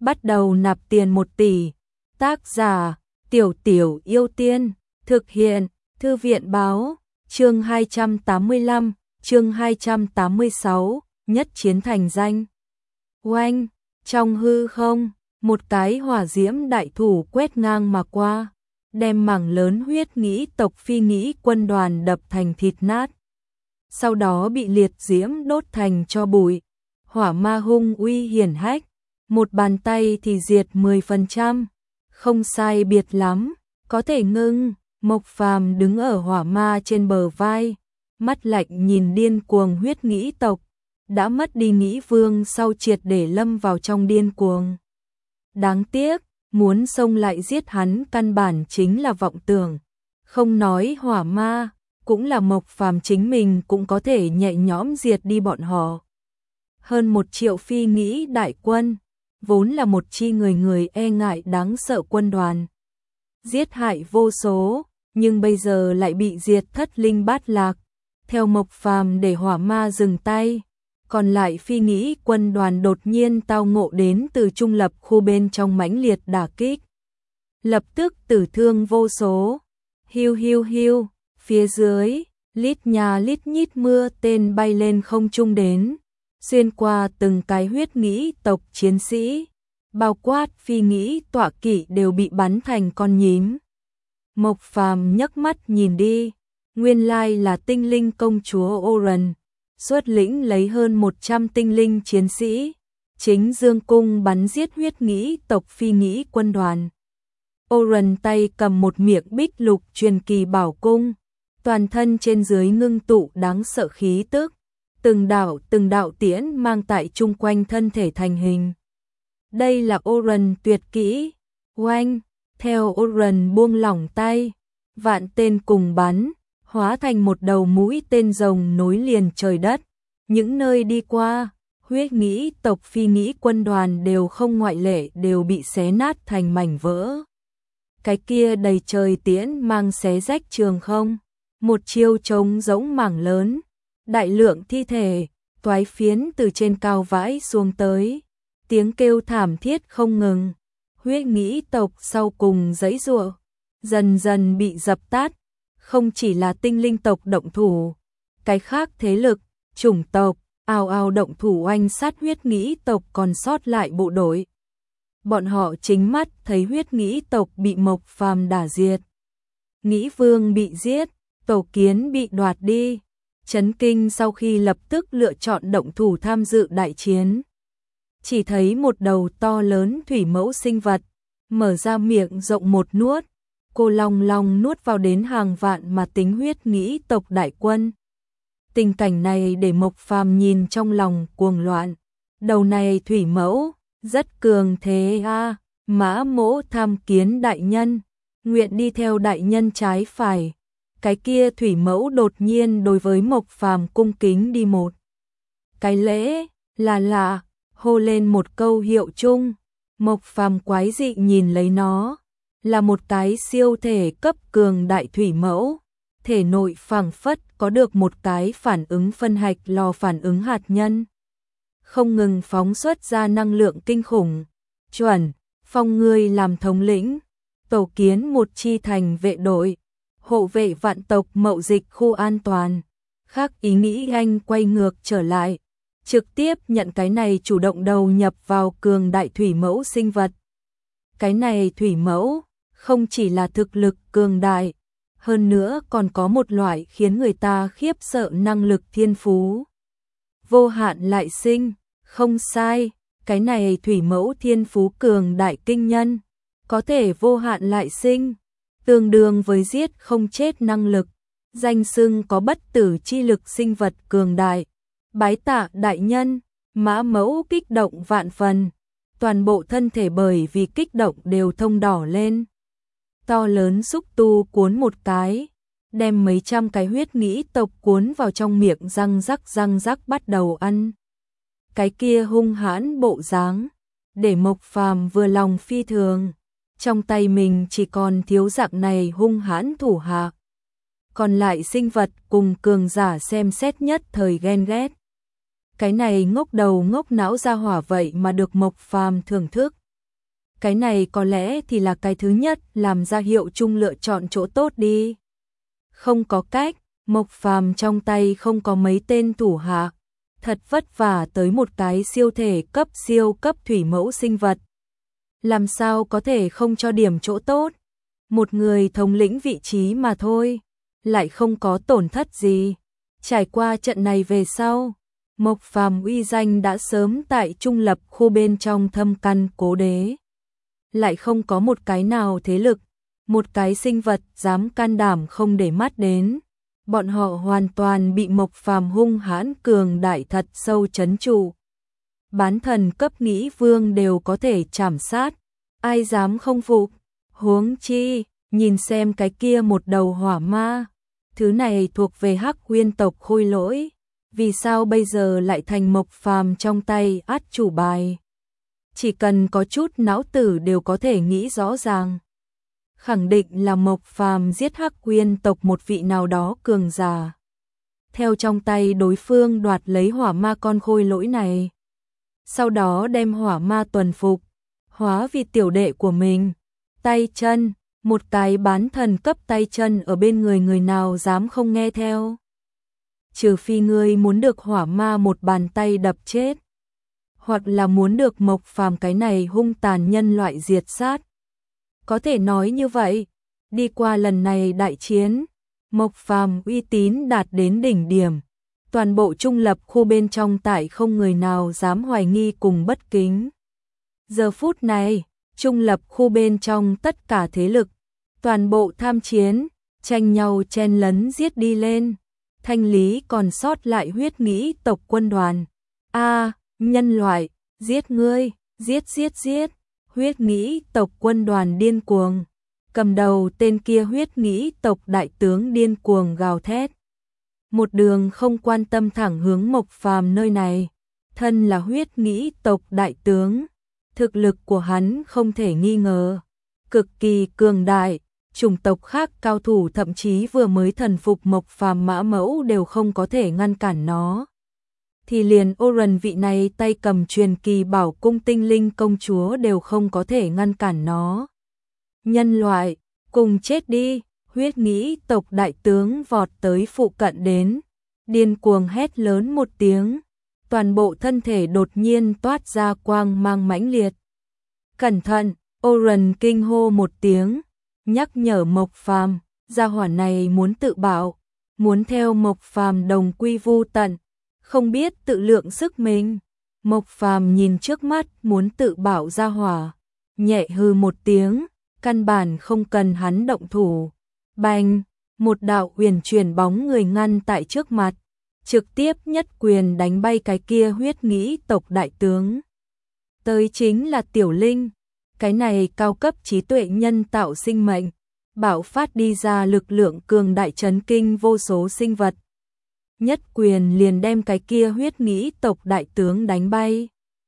bắt đầu nạp tiền 1 tỷ. Tác giả: Tiểu Tiểu Yêu Tiên. Thực hiện: Thư viện báo. Chương 285, chương 286, nhất chiến thành danh. Oanh, trong hư không, một cái hỏa diễm đại thủ quét ngang mà qua, đem mảng lớn huyết nghĩ tộc phi nghĩ quân đoàn đập thành thịt nát. Sau đó bị liệt diễm đốt thành tro bụi. Hỏa ma hung uy hiển hách, một bàn tay thì diệt 10%, không sai biệt lắm, có thể ngưng. Mộc Phàm đứng ở hỏa ma trên bờ vai, mắt lạnh nhìn điên cuồng huyết nghĩ tộc, đã mất đi nghĩ vương sau triệt để lâm vào trong điên cuồng. Đáng tiếc, muốn xông lại giết hắn căn bản chính là vọng tưởng, không nói hỏa ma, cũng là Mộc Phàm chính mình cũng có thể nhẹ nhõm diệt đi bọn họ. Hơn 1 triệu phi nghĩ đại quân, vốn là một chi người người e ngại đáng sợ quân đoàn. Giết hại vô số, nhưng bây giờ lại bị diệt thất linh bát lạc. Theo Mộc Phàm để hỏa ma dừng tay, còn lại phi nghĩ quân đoàn đột nhiên tao ngộ đến từ trung lập khu bên trong mãnh liệt đả kích. Lập tức tử thương vô số. Hiu hiu hiu, phía dưới, lít nhà lít nhít mưa tên bay lên không trung đến, xuyên qua từng cái huyết nghĩ tộc chiến sĩ, bao quát phi nghĩ tọa kỵ đều bị bắn thành con nhím. Mộc Phàm nhấc mắt nhìn đi, nguyên lai là tinh linh công chúa Oren, xuất lĩnh lấy hơn 100 tinh linh chiến sĩ, chính dương cung bắn giết huyết nghĩ tộc phi nghĩ quân đoàn. Oren tay cầm một miệng bích lục truyền kỳ bảo cung, toàn thân trên dưới ngưng tụ đáng sợ khí tức, từng đạo tiễn mang tại chung quanh thân thể thành hình. Đây là Oren tuyệt kỹ. Oanh, theo Oren buông lỏng tay, vạn tên cùng bắn, hóa thành một đầu mũi tên rồng nối liền trời đất. Những nơi đi qua, huyết nghĩ tộc phi nghĩ quân đoàn đều không ngoại lệ đều bị xé nát thành mảnh vỡ. Cái kia đầy trời tiễn mang xé rách trường không, một chiêu trống rỗng mảng lớn, đại lượng thi thể, toái phiến từ trên cao vãi xuống tới, tiếng kêu thảm thiết không ngừng. Huyết nghĩ tộc sau cùng giãy giụa, dần dần bị dập tắt, không chỉ là tinh linh tộc động thủ, cái khác thế lực, chủng tộc, ào ào động thủ oanh sát huyết nghĩ tộc còn sót lại bộ đội. Bọn họ chính mắt thấy huyết nghĩ tộc bị Mộc Phàm đả diệt. Nghĩ vương bị giết, tổ kiến bị đoạt đi. Chấn kinh sau khi lập tức lựa chọn động thủ tham dự đại chiến. Chỉ thấy một đầu to lớn thủy mẫu sinh vật, mở ra miệng rộng một nuốt, cô long long nuốt vào đến hàng vạn mà tính huyết nghĩ tộc đại quân. Tình cảnh này để Mộc Phàm nhìn trong lòng cuồng loạn. Đầu này thủy mẫu, rất cường thế a. Mã Mỗ tham kiến đại nhân, nguyện đi theo đại nhân trái phải. Cái kia thủy mẫu đột nhiên đối với Mộc Phàm cung kính đi một cái lễ, là hô lên một câu hiệu chung. Mộc Phàm quái dị nhìn lấy nó, là một cái siêu thể cấp cường đại thủy mẫu, thể nội phảng phất có được một cái phản ứng phân hạch lò phản ứng hạt nhân, không ngừng phóng xuất ra năng lượng kinh khủng. Chuẩn, phong ngươi làm thống lĩnh, tổ kiến một chi thành vệ đội, hộ vệ vạn tộc mậu dịch khu an toàn. Khác ý nghĩ anh quay ngược trở lại, trực tiếp nhận cái này chủ động đầu nhập vào cường đại thủy mẫu sinh vật. Cái này thủy mẫu không chỉ là thực lực cường đại, hơn nữa còn có một loại khiến người ta khiếp sợ năng lực thiên phú. Vô hạn lại sinh, không sai, cái này thủy mẫu thiên phú cường đại kinh nhân, có thể vô hạn lại sinh, tương đương với giết không chết năng lực, danh xưng có bất tử chi lực sinh vật cường đại. Bái tạ đại nhân. Mã Mẫu kích động vạn phần, toàn bộ thân thể bởi vì kích động đều thông đỏ lên. To lớn xúc tu cuốn một cái, đem mấy trăm cái huyết nghĩ tộc cuốn vào trong miệng răng rắc bắt đầu ăn. Cái kia hung hãn bộ dáng, để Mộc Phàm vừa lòng phi thường, trong tay mình chỉ còn thiếu dạng này hung hãn thủ hạ. Còn lại sinh vật cùng cường giả xem xét nhất thời ghen ghét. Cái này ngốc đầu ngốc não ra hỏa vậy mà được Mộc Phàm thưởng thức, Cái này có lẽ thì là cái thứ nhất làm ra Hiệu Trung lựa chọn chỗ tốt đi. Không có cách, Mộc Phàm trong tay không có mấy tên thủ hạ, thật vất vả tới một cái siêu thể cấp siêu cấp thủy mẫu sinh vật. Làm sao có thể không cho điểm chỗ tốt? Một người thống lĩnh vị trí mà thôi, lại không có tổn thất gì. Trải qua trận này về sau, Mộc Phàm uy danh đã sớm tại Trung Lập khu bên trong thâm căn cố đế. Lại không có một cái nào thế lực, một cái sinh vật dám can đảm không để mắt đến. Bọn họ hoàn toàn bị Mộc Phàm hung hãn cường đại thật sâu trấn trụ. Bán thần cấp nghĩ vương đều có thể chảm sát, ai dám không phục. Huống chi, nhìn xem cái kia một đầu hỏa ma, thứ này thuộc về Hắc Huyên tộc Khôi Lỗi, vì sao bây giờ lại thành Mộc Phàm trong tay át chủ bài? Chỉ cần có chút não tử đều có thể nghĩ rõ ràng. Khẳng định là Mộc Phàm giết Hắc Huyên tộc một vị nào đó cường giả. Theo trong tay đối phương đoạt lấy hỏa ma con Khôi Lỗi này. Sau đó đem hỏa ma tuần phục, hóa vì tiểu đệ của mình. Tay chân, một cái bán thần cấp tay chân ở bên người, người nào dám không nghe theo. Trừ phi ngươi muốn được hỏa ma một bàn tay đập chết, hoặc là muốn được Mộc Phàm cái này hung tàn nhân loại diệt sát. Có thể nói như vậy, đi qua lần này đại chiến, Mộc Phàm uy tín đạt đến đỉnh điểm. Toàn bộ Trung Lập khu bên trong tại không người nào dám hoài nghi cùng bất kính. Giờ phút này, Trung Lập khu bên trong tất cả thế lực, toàn bộ tham chiến, tranh nhau chen lấn giết đi lên. Thanh lý còn sót lại huyết nghĩ tộc quân đoàn. Nhân loại, giết ngươi, giết giết giết. Huyết nghĩ tộc quân đoàn điên cuồng. Cầm đầu tên kia huyết nghĩ tộc đại tướng điên cuồng gào thét. Một đường không quan tâm thẳng hướng Mộc Phàm nơi này. Thân là huyết nghĩ tộc đại tướng, thực lực của hắn không thể nghi ngờ, cực kỳ cường đại. Chủng tộc khác cao thủ thậm chí vừa mới thần phục Mộc Phàm Mã Mẫu đều không có thể ngăn cản nó. Thì liền Oren vị này tay cầm truyền kỳ bảo cung tinh linh công chúa đều không có thể ngăn cản nó. Nhân loại, cùng chết đi. Huyết nghĩ tộc đại tướng vọt tới phụ cận đến, điên cuồng hét lớn một tiếng, toàn bộ thân thể đột nhiên toát ra quang mang mãnh liệt. Cẩn thận, Oren kinh hô một tiếng, nhắc nhở Mộc Phàm, gia hỏa này muốn tự bạo, muốn theo Mộc Phàm đồng quy vu tận, không biết tự lượng sức mình. Mộc Phàm nhìn trước mắt muốn tự bạo gia hỏa, nhẹ hừ một tiếng, căn bản không cần hắn động thủ. Bành, một đạo huyền chuyển bóng người ngăn tại trước mặt, trực tiếp nhất quyền đánh bay cái kia huyết nghĩ tộc đại tướng. Tới chính là Tiểu Linh, cái này cao cấp trí tuệ nhân tạo sinh mệnh, bạo phát đi ra lực lượng cường đại chấn kinh vô số sinh vật. Nhất quyền liền đem cái kia huyết nghĩ tộc đại tướng đánh bay.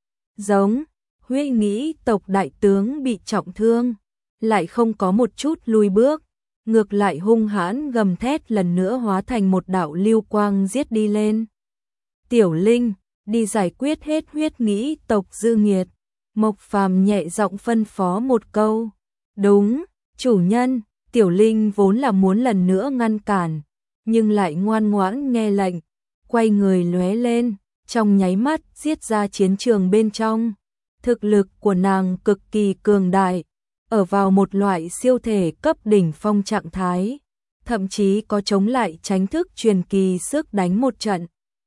Giống, huyết nghĩ tộc đại tướng bị trọng thương, lại không có một chút lùi bước. Ngược lại hung hãn gầm thét lần nữa hóa thành một đạo lưu quang giết đi lên. Tiểu Linh, đi giải quyết hết huyết nghĩ tộc dư nghiệt. Mộc Phàm nhẹ giọng phân phó một câu. Đúng, chủ nhân. Tiểu Linh vốn là muốn lần nữa ngăn cản, nhưng lại ngoan ngoãn nghe lệnh, quay người lóe lên, trong nháy mắt giết ra chiến trường bên trong. Thực lực của nàng cực kỳ cường đại, ở vào một loại siêu thể cấp đỉnh phong trạng thái, thậm chí có chống lại tránh thức truyền kỳ sức đánh một trận.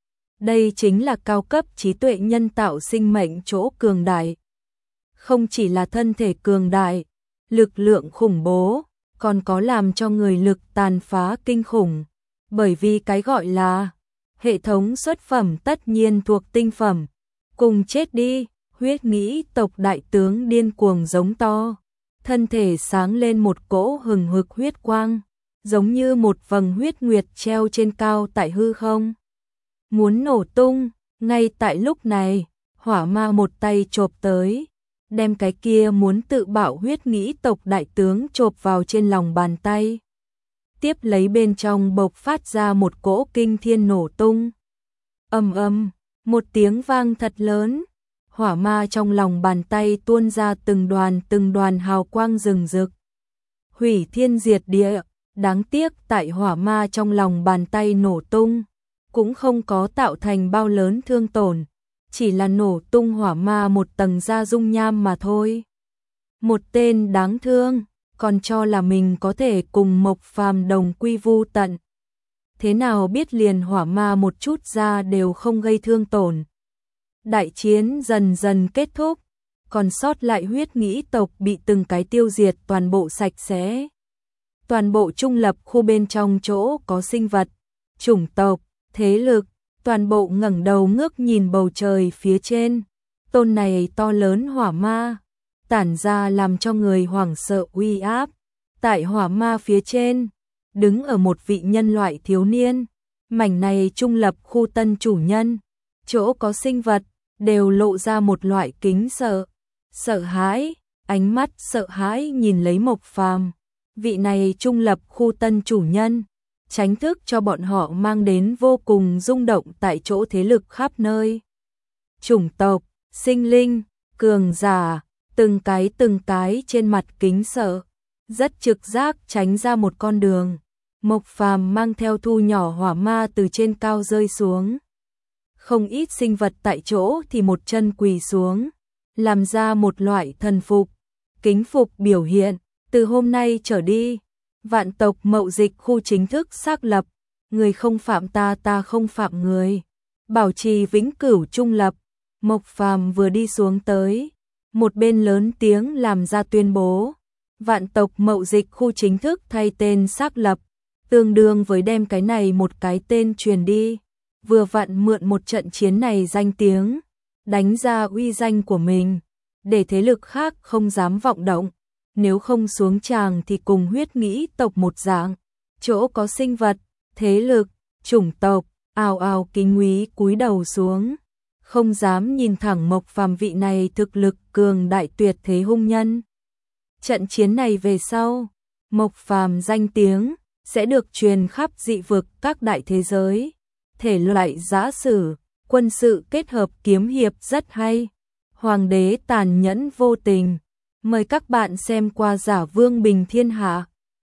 Đây chính là cao cấp trí tuệ nhân tạo sinh mệnh chỗ cường đại. Không chỉ là thân thể cường đại, lực lượng khủng bố, còn có làm cho người lực tàn phá kinh khủng. Bởi vì cái gọi là hệ thống xuất phẩm tất nhiên thuộc tinh phẩm. Cùng chết đi, huyết nghĩ tộc đại tướng điên cuồng giống to. Thân thể sáng lên một cỗ hừng hực huyết quang, giống như một vầng huyết nguyệt treo trên cao tại hư không. Muốn nổ tung, ngay tại lúc này, hỏa ma một tay chộp tới, đem cái kia muốn tự bạo huyết nghĩ tộc đại tướng chộp vào trên lòng bàn tay. Tiếp lấy bên trong bộc phát ra một cỗ kinh thiên nổ tung. Ầm ầm, một tiếng vang thật lớn, hỏa ma trong lòng bàn tay tuôn ra từng đoàn hào quang rừng rực. Hủy thiên diệt địa, đáng tiếc tại hỏa ma trong lòng bàn tay nổ tung, cũng không có tạo thành bao lớn thương tổn, chỉ là nổ tung hỏa ma một tầng da dung nham mà thôi. Một tên đáng thương, còn cho là mình có thể cùng Mộc Phàm đồng quy vu tận. Thế nào biết liền hỏa ma một chút da đều không gây thương tổn. Đại chiến dần dần kết thúc, còn sót lại huyết nghĩ tộc bị từng cái tiêu diệt toàn bộ sạch sẽ. Toàn bộ trung lập khu bên trong chỗ có sinh vật, chủng tộc, thế lực, toàn bộ ngẩng đầu ngước nhìn bầu trời phía trên. Tôn này to lớn hỏa ma, tản ra làm cho người hoảng sợ uy áp. Tại hỏa ma phía trên, đứng ở một vị nhân loại thiếu niên. Mảnh này trung lập khu tân chủ nhân, chỗ có sinh vật, đều lộ ra một loại kính sợ hãi, ánh mắt sợ hãi nhìn lấy Mộc Phàm. Vị này trung lập khu tân chủ nhân, tránh thức cho bọn họ mang đến vô cùng rung động tại chỗ thế lực khắp nơi. Chủng tộc, sinh linh, cường giả, từng cái trên mặt kính sợ, rất trực giác tránh ra một con đường. Mộc Phàm mang theo thu nhỏ hỏa ma từ trên cao rơi xuống. Không ít sinh vật tại chỗ thì một chân quỳ xuống, làm ra một loại thần phục, kính phục biểu hiện. Từ hôm nay trở đi, vạn tộc mậu dịch khu chính thức xác lập, người không phạm ta, ta không phạm người, bảo trì vĩnh cửu trung lập. Mộc Phàm vừa đi xuống tới, một bên lớn tiếng làm ra tuyên bố, vạn tộc mậu dịch khu chính thức thay tên xác lập, tương đương với đem cái này một cái tên truyền đi, vừa vặn mượn một trận chiến này danh tiếng, đánh ra uy danh của mình, để thế lực khác không dám vọng động. Nếu không xuống tràng thì cùng huyết nghĩ tộc một dạng, chỗ có sinh vật, thế lực, chủng tộc, ào ào kính quý cúi đầu xuống, không dám nhìn thẳng Mộc Phàm vị này thực lực cường đại tuyệt thế hung nhân. Trận chiến này về sau, Mộc Phàm danh tiếng sẽ được truyền khắp dị vực các đại thế giới. Thể loại giã sử, quân sự kết hợp kiếm hiệp rất hay. Hoàng đế tàn nhẫn vô tình. Mời các bạn xem qua Giả Vương Bình Thiên Hạ.